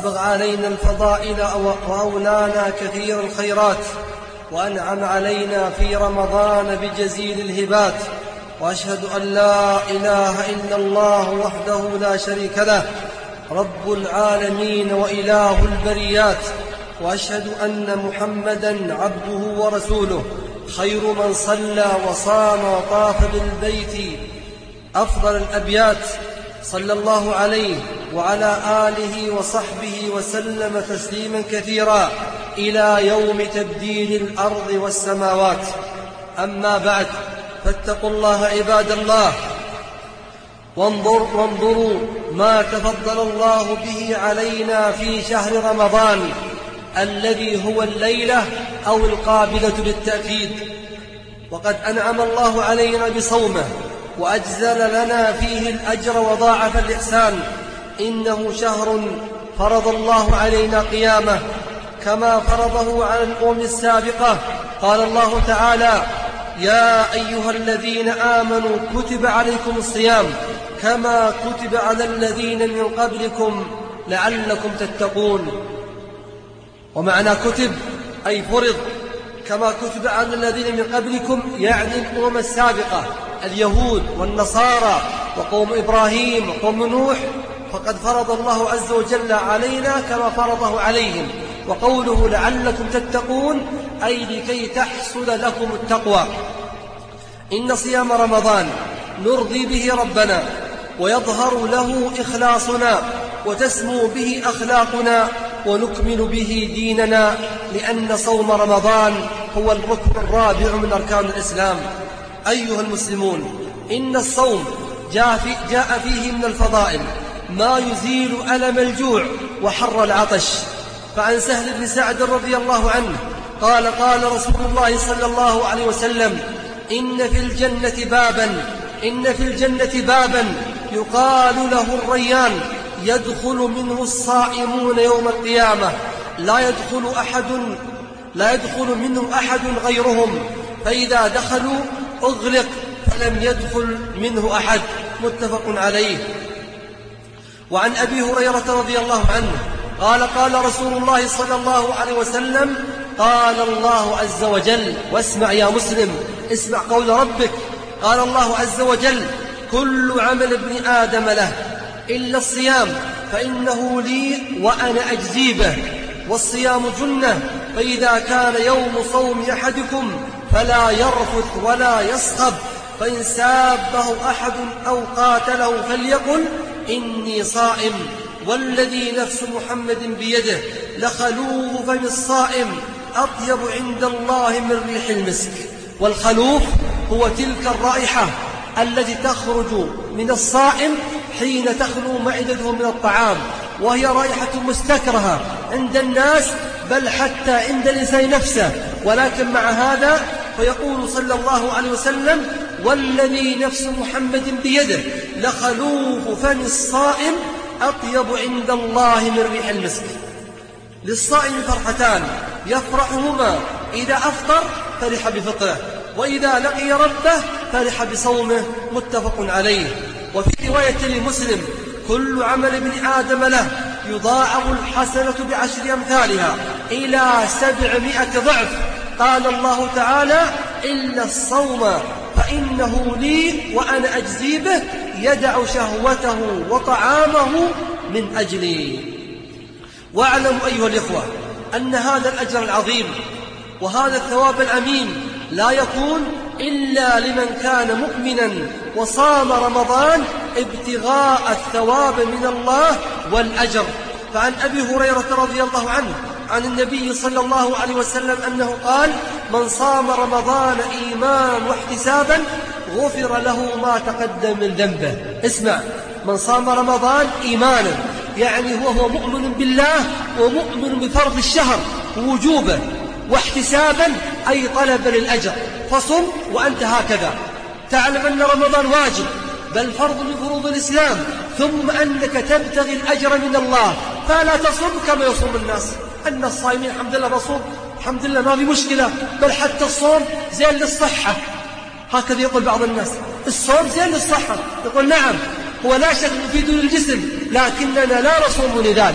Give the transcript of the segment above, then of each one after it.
وأسبغ علينا الفضائل وأولانا كثير الخيرات، وأنعم علينا في رمضان بجزيل الهبات. وأشهد أن لا إله إلا الله وحده لا شريك له رب العالمين وإله البريات. وأشهد أن محمدًا عبده ورسوله خير من صلى وصام وطاف بالبيت أفضل الأبيات، صلى الله عليه وعلى آله وصحبه وسلم تسليما كثيرا إلى يوم تبديل الأرض والسماوات. أما بعد، فاتقوا الله عباد الله، وانظروا ما تفضل الله به علينا في شهر رمضان الذي هو الليلة أو القابلة بالتأكيد. وقد أنعم الله علينا بصومه وأجزل لنا فيه الأجر وضاعف الإحسان. إنه شهر فرض الله علينا قيامه كما فرضه على الأمم السابقة. قال الله تعالى: يا أيها الذين آمنوا كتب عليكم الصيام كما كتب على الذين من قبلكم لعلكم تتقون. ومعنى كتب أي فرض، كما كتب على الذين من قبلكم يعني الأمم السابقة، اليهود والنصارى وقوم إبراهيم وقوم نوح، فقد فرض الله عز وجل علينا كما فرضه عليهم. وقوله لعلكم تتقون أي لكي تحصل لكم التقوى. إن صيام رمضان نرضي به ربنا ويظهر له إخلاصنا وتسمو به أخلاقنا ونكمل به ديننا، لأن صوم رمضان هو الركن الرابع من أركان الإسلام. أيها المسلمون، إن الصوم جاء فيه من الفضائل ما يزيل ألم الجوع وحر العطش. فعن سهل بن سعد رضي الله عنه قال: قال رسول الله صلى الله عليه وسلم: إن في الجنة بابا يقال له الريان، يدخل منه الصائمون يوم القيامة، لا يدخل منه أحد غيرهم، فإذا دخلوا أغلق فلم يدخل منه أحد. متفق عليه. وعن أبي هريرة رضي الله عنه قال: قال رسول الله صلى الله عليه وسلم: قال الله عز وجل، واسمع يا مسلم، اسمع قول ربك، قال الله عز وجل: كل عمل ابن آدم له إلا الصيام فإنه لي وأنا أجزي به، والصيام جنة، فإذا كان يوم صوم أحدكم فلا يرفث ولا يصخب، فإن سابه أحد أو قاتله فليقل إني صائم، والذي نفس محمد بيده لخلوف فم الصائم أطيب عند الله من ريح المسك. والخلوف هو تلك الرائحة التي تخرج من الصائم حين تخلو معدته من الطعام، وهي رائحة مستكرهة عند الناس، بل حتى عند الإنسان نفسه. ولكن مع هذا فيقول صلى الله عليه وسلم: والذي نفس محمد بيده لخلوف فم الصائم أطيب عند الله من ريح المسك. للصائم فرحتان يفرحهما: إذا أفطر فرح بفطره، وإذا لقي ربه فرح بصومه. متفق عليه. وفي رواية لمسلم: كل عمل ابن آدم له يضاعف الحسنة ب10 أمثالها إلى 700 ضعف. قال الله تعالى: إلا الصوم فإنه لي وأنا أجزي به، يدع شهوته وطعامه من أجلي. واعلموا أيها الإخوة أن هذا الأجر العظيم وهذا الثواب الأمين لا يكون إلا لمن كان مؤمنا وصام رمضان ابتغاء الثواب من الله والأجر. فعن أبي هريرة رضي الله عنه عن النبي صلى الله عليه وسلم أنه قال: من صام رمضان إيمانا واحتسابا غفر له ما تقدم من ذنبه. اسمع، من صام رمضان إيمانا يعني هو مؤمن بالله ومؤمن بفرض الشهر ووجوبه، واحتسابا أي طلب للأجر، فصم وأنت هكذا تعلم أن رمضان واجب بل فرض من فروض الإسلام، ثم أنك تبتغي الأجر من الله، فلا تصم كما يصوم الناس. أن الصائمين الحمد لله بصوم، الحمد لله ما في مشكلة، بل حتى الصوم زين للصحة، هكذا يقول بعض الناس: الصوم زين للصحة. يقول: نعم، هو لا شك مفيد للجسم، لكننا لا نصوم لذلك،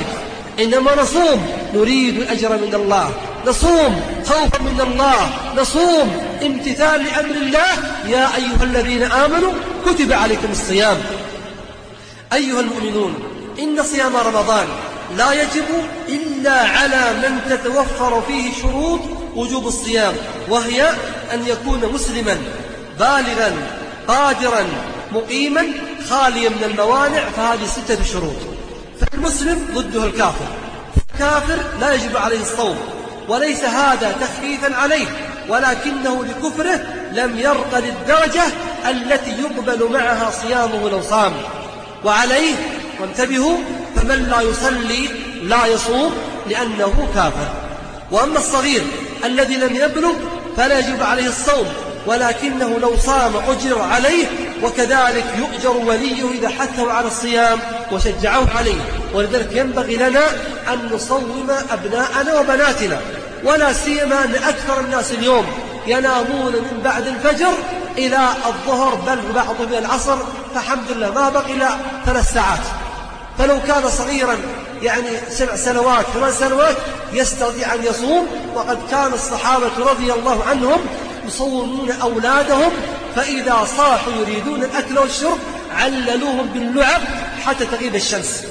إنما نصوم نريد الأجر من الله، نصوم خوفا من الله، نصوم امتثال لأمر الله. يا أيها الذين آمنوا كتب عليكم الصيام. أيها المؤمنون، إن صيام رمضان لا يجب إلا على من تتوفر فيه شروط وجوب الصيام، وهي أن يكون مسلما بالغا قادرا مقيما خاليا من الموانع، فهذه 6 شروط. فالمسلم ضده الكافر، الكافر لا يجب عليه الصوم، وليس هذا تخفيفا عليه، ولكنه لكفره لم يرق للدرجة التي يقبل معها صيامه لو صام. وعليه، وانتبهوا، فمن لا يصلي لا يصوم لأنه كافر. وأما الصغير الذي لم يبلغ فلا يجب عليه الصوم، ولكنه لو صام أجر عليه، وكذلك يؤجر وليه إذا حثه على الصيام وشجعه عليه. ولذلك ينبغي لنا أن نصوم أبناءنا وبناتنا، ولا سيما أن أكثر الناس اليوم ينامون من بعد الفجر إلى الظهر، بل بعضهم إلى العصر، فالحمد لله ما بقي إلا 3 ساعات. فلو كان صغيرا يعني 7 سنوات 8 سنوات يستطيع أن يصوم. وقد كان الصحابة رضي الله عنهم يصومون أولادهم، فإذا صاحوا يريدون الأكل والشرب عللوهم باللعب حتى تغيب الشمس.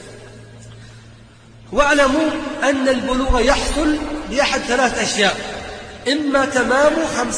واعلموا أن البلوغ يحصل بأحد 3 أشياء: إما تمام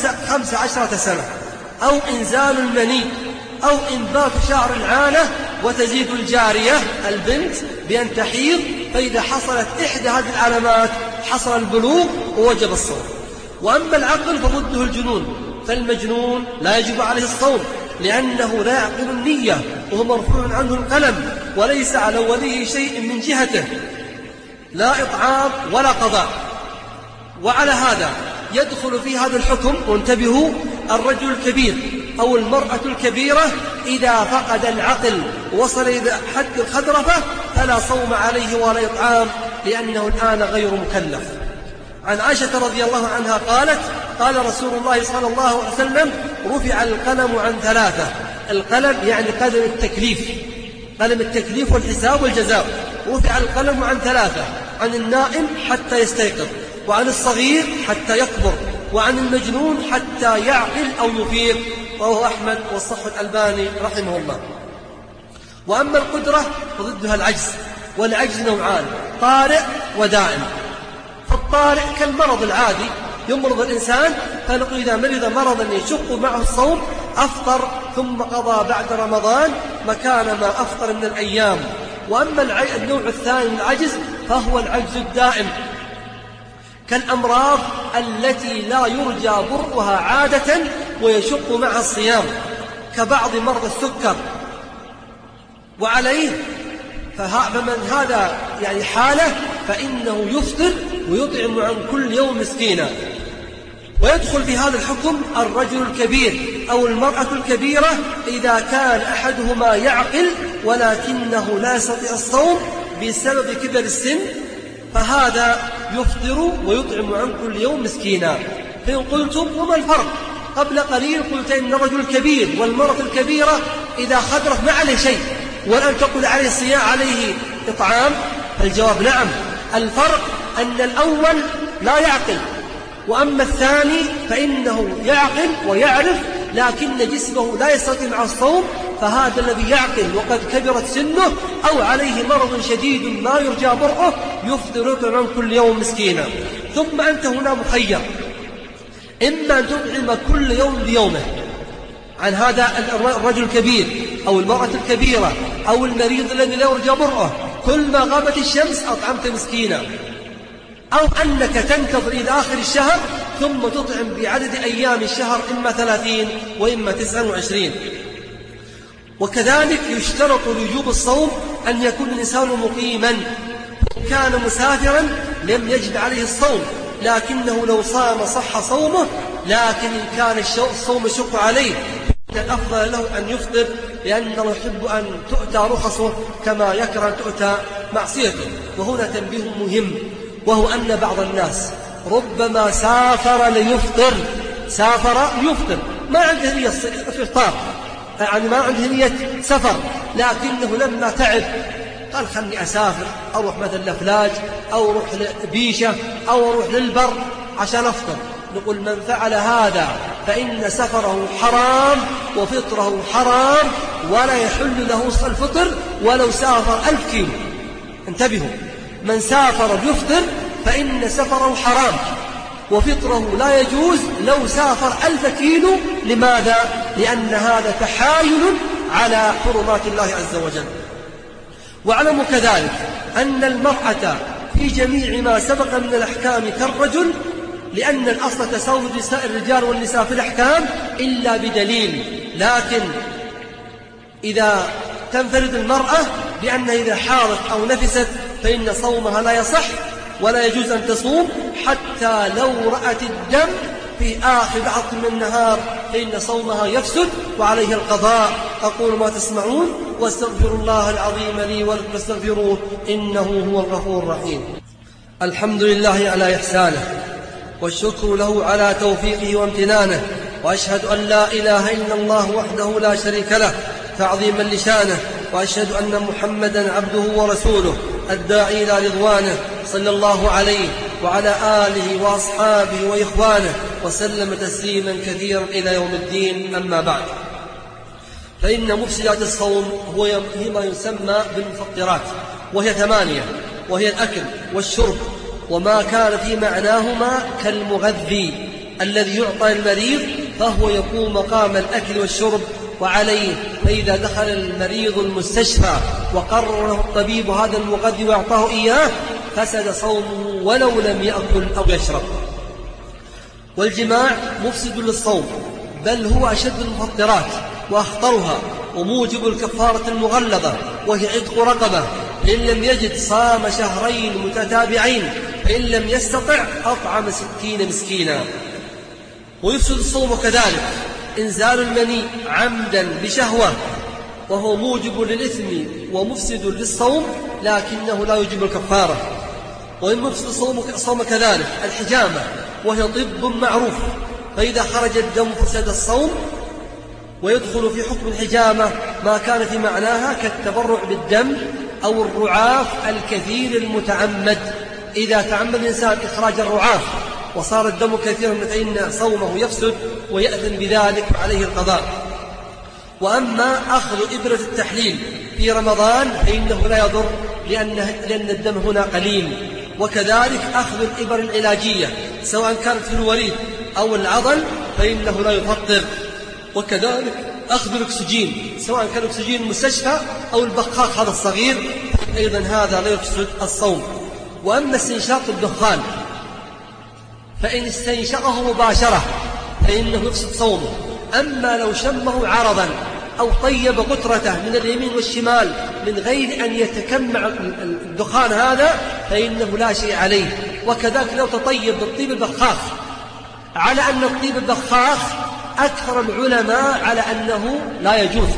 15 سنة، أو إنزال المني، أو إنبات شعر العانة، وتزيد الجارية البنت بأن تحيض. فإذا حصلت إحدى هذه العلامات حصل البلوغ ووجب الصوم. وأما العقل فضده الجنون، فالمجنون لا يجب عليه الصوم لأنه لا يعقل النية، وهو مرفوع عنه القلم، وليس على وليه شيء من جهته، لا إطعام ولا قضاء. وعلى هذا يدخل في هذا الحكم، وانتبهوا، الرجل الكبير أو المرأة الكبيرة إذا فقد العقل وصل إلى حد الخدرفة فلا صوم عليه ولا إطعام، لأنه الآن غير مكلف. عن عائشة رضي الله عنها قالت: قال رسول الله صلى الله عليه وسلم: رفع القلم عن 3. القلم يعني قلم التكليف، قلم التكليف والحساب والجزاء. رفع القلم عن 3: عن النائم حتى يستيقظ، وعن الصغير حتى يكبر، وعن المجنون حتى يعقل أو يفيق. رواه أحمد والصح الألباني رحمه الله. وأما القدرة فضدها العجز، والعجز نوعان: طارئ ودائم. فالطارئ كالمرض العادي، يمرض الإنسان، فنقول إذا مرض مرضا يشق معه الصوم أفطر ثم قضى بعد رمضان مكان ما أفطر من الأيام. وأما النوع الثاني من العجز فهو العجز الدائم، كالأمراض التي لا يرجى برؤها عادة ويشق معها الصيام، كبعض مرضى السكر. وعليه فمن هذا يعني حاله فإنه يفطر ويطعم عن كل يوم مسكينا. ويدخل في هذا الحكم الرجل الكبير أو المرأة الكبيرة إذا كان أحدهما يعقل ولكنه لا يستطيع الصوم بسبب كبر السن، فهذا يفطر ويطعم عن كل يوم مسكينا. فإن قلتم وما الفرق؟ قبل قليل قلت إن الرجل الكبير والمرأة الكبيرة إذا خدرت ما عليه شيء، والآن تقول عليه صيام عليه إطعام. الجواب نعم. الفرق أن الأول لا يعقل، وأما الثاني فإنه يعقل ويعرف لكن جسمه لا يستطيع مع الصوم، فهذا الذي يعقل وقد كبرت سنه أو عليه مرض شديد ما يرجى برؤه يفطر عن كل يوم مسكينا. ثم أنت هنا مخير، إما أن تطعم كل يوم بيومه عن هذا الرجل الكبير أو المرأة الكبيرة أو المريض الذي لا يرجى برؤه، كل ما غابت الشمس أطعمت مسكينا، أو أنك تنتظر إلى آخر الشهر ثم تطعم بعدد أيام الشهر إما 30 وإما 29. وكذلك يشترط لوجوب الصوم أن يكون الإنسان مقيما. كان مسافرا لم يجب عليه الصوم، لكنه لو صام صح صومه، لكن إن كان الصوم يشق عليه الأفضل له أن يفطر، لأنه يحب أن تؤتى رخصه كما يكره أن تؤتى معصيته. وهنا تنبيه مهم، وهو أن بعض الناس ربما سافر ليفطر، سافر ليفطر، ما عنده نية إفطار، يعني ما عنده نية سفر، لكنه لما تعب قال خلني أسافر، أروح مثلا لفلاج أو أروح لبيشة أو أروح للبر عشان أفطر. نقول من فعل هذا فإن سفره حرام وفطره حرام، ولا يحل له الفطر ولو سافر 1000 كيلو. انتبهوا، من سافر ليفطر فإن سفره حرام وفطره لا يجوز لو سافر 1000 كيلو. لماذا؟ لأن هذا تحايل على حرمات الله عز وجل. واعلموا كذلك أن المرأة في جميع ما سبق من الأحكام كالرجل، لأن الأصل تساوي الرجال والنساء في الأحكام إلا بدليل. لكن إذا تنفرد المرأة بأنها إذا حارت أو نفست فإن صومها لا يصح ولا يجوز أن تصوم، حتى لو رأت الدم في آخر لحظة من النهار فإن صومها يفسد وعليها القضاء. أقول ما تسمعون واستغفر الله العظيم لي ولكم فاستغفروه إنه هو الغفور الرحيم. الحمد لله على إحسانه، والشكر له على توفيقه وامتنانه، وأشهد أن لا إله إلا الله وحده لا شريك له تعظيما لشانه، وأشهد أن محمدا عبده ورسوله الداعي إلى رضوانه، صلى الله عليه وعلى آله وأصحابه وإخوانه وسلم تسليما كثيرا إلى يوم الدين. أما بعد، فإن مفسدات الصوم هي ما يسمى بالمفطرات، وهي 8، وهي الأكل والشرب وما كان في معناهما كالمغذي الذي يعطى المريض فهو يقوم مقام الأكل والشرب. وعليه فإذا دخل المريض المستشفى وقرر له الطبيب هذا المغذي وأعطاه إياه فسد صومه ولو لم يأكل أو يشرب. والجماع مفسد للصوم، بل هو أشد المفطرات وأخطرها وموجب الكفارة المغلظة، وهي عتق رقبة، فإن لم يجد صام شهرين متتابعين، فإن لم يستطع أطعم 60 مسكينا. ويفسد الصوم كذلك إنزال المني عمدا بشهوة، وهو موجب للإثم ومفسد للصوم، لكنه لا يوجب الكفارة. ويفسد الصوم كذلك الحجامة، وهي طب معروف، فإذا خرج الدم فسد الصوم. ويدخل في حكم الحجامة ما كان في معناها كالتبرع بالدم أو الرعاف الكثير المتعمد. إذا تعمد الإنسان إخراج الرعاف وصار الدم كثيرا فإن صومه يفسد ويأذن بذلك عليه القضاء. وأما أخذ إبرة التحليل في رمضان فإنه لا يضر، لأن الدم هنا قليل. وكذلك أخذ الإبر العلاجية سواء كانت في الوريد أو العضل فإنه لا يفطر. وكذلك أخذ الأكسجين سواء كان الأكسجين المستشفى أو البخاخ هذا الصغير أيضا هذا لا يفسد الصوم. وأما استنشاق الدخان فإن استنشقه مباشرة فإنه يفسد صومه. أما لو شمه عرضا أو طيب قطرته من اليمين والشمال من غير أن يتكمع الدخان هذا فإنه لا شيء عليه. وكذلك لو تطيب بالطيب البخاخ، على أن الطيب البخاخ أكثر العلماء على أنه لا يجوز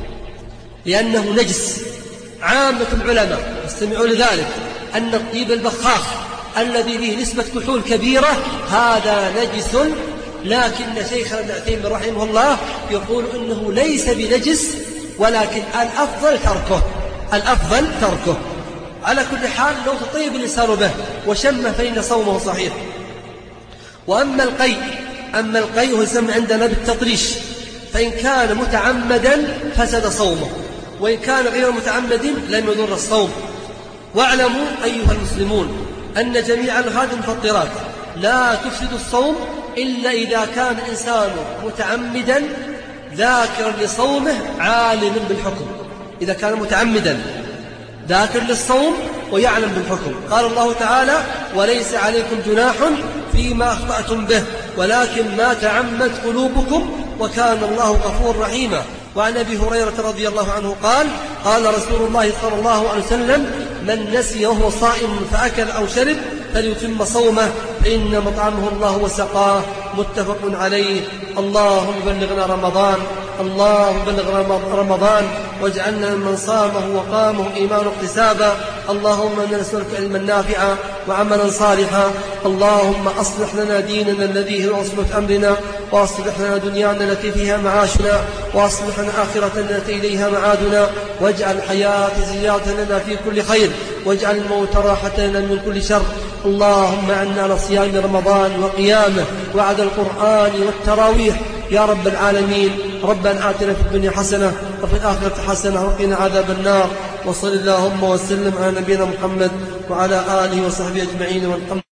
لأنه نجس. عامة العلماء استمعوا لذلك أن الطيب البخاخ الذي فيه نسبة كحول كبيرة هذا نجس، لكن شيخنا ابن عثيمين رحمه الله يقول إنه ليس بنجس، ولكن الأفضل تركه. على كل حال لو تطيب الإنسان به وشمه فإن صومه صحيح. وأما القيء هو يسمى عندنا بالتطريش، فإن كان متعمدا فسد صومه، وإن كان غير متعمد لم يضر الصوم. واعلموا أيها المسلمون أن جميع هذه المفطرات لا تفسد الصوم إلا إذا كان الإنسان متعمدا ذاكرا لصومه عالما بالحكم. إذا كان متعمدا ذاكر للصوم ويعلم بالحكم. قال الله تعالى: وليس عليكم جناح فيما أخطأتم به ولكن ما تعمد قلوبكم وكان الله غفورا رحيما. وعن أبي هريرة رضي الله عنه قال: قال رسول الله صلى الله عليه وسلم: من نسي وهو صائم فأكل أو شرب فليتم صومه فإن مطعمه الله وسقاه. متفق عليه. اللهم بلغنا رمضان، اللهم بلغنا رمضان واجعلنا ممن صامه وقامه إيمانا واحتسابا. اللهم إنا نسألك علما نافعا وعملا صالحا. اللهم أصلح لنا ديننا الذي هو عصمة أمرنا، وأصلح لنا دنيانا التي فيها معاشنا، وأصلح لنا آخرتنا التي إليها معادنا، واجعل الحياة زيادة لنا في كل خير، واجعل الموت راحة لنا من كل شر. اللهم أعنا على صيام رمضان وقيامه وعلى القرآن والتراويح يا رب العالمين. ربنا آتنا في الدنيا حسنة وفي الآخرة حسنة وقنا عذاب النار. وصل اللهم وسلم على نبينا محمد وعلى آله وصحبه أجمعين والحمد